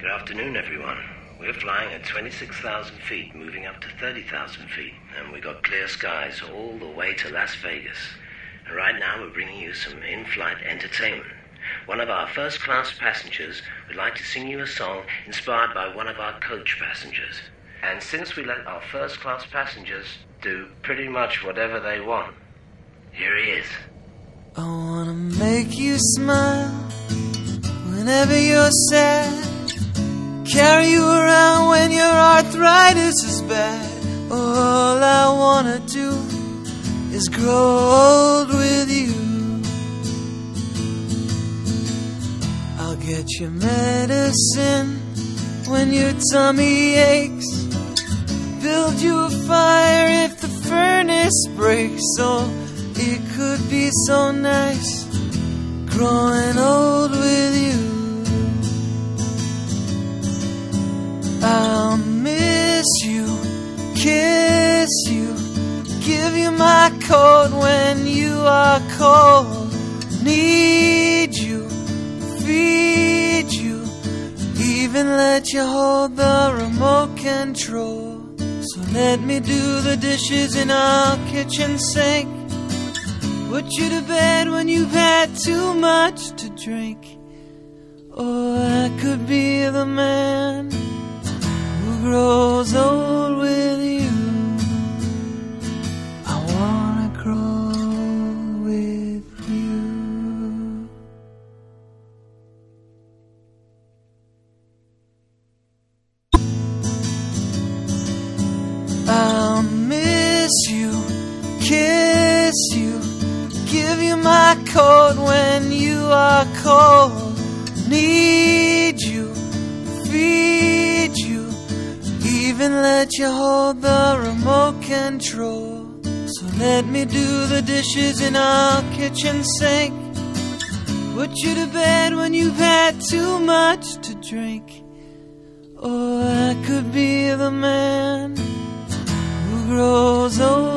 Good afternoon, everyone. We're flying at 26,000 feet, moving up to 30,000 feet, and we got clear skies all the way to Las Vegas. And right now we're bringing you some in-flight entertainment. One of our first-class passengers would like to sing you a song inspired by one of our coach passengers. And since we let our first-class passengers do pretty much whatever they want, here he is. I wanna make you smile whenever you're sad. Carry you around when your arthritis is bad. All I wanna do is grow old with you. I'll get you medicine when your tummy aches. Build you a fire if the furnace breaks. Oh, it could be so nice growing old with you. I'll miss you, kiss you, give you my coat when you are cold. Need you, feed you, even let you hold the remote control. So let me do the dishes in our kitchen sink. Put you to bed when you've had too much to drink. Or I could be the man who grows old with you. I wanna grow with you. I'll miss you, kiss you, give you my coat when you are cold. Need you, feed you, even let you hold the remote control. So let me do the dishes in our kitchen sink. Put you to bed when you've had too much to drink. Or I could be the man who grows old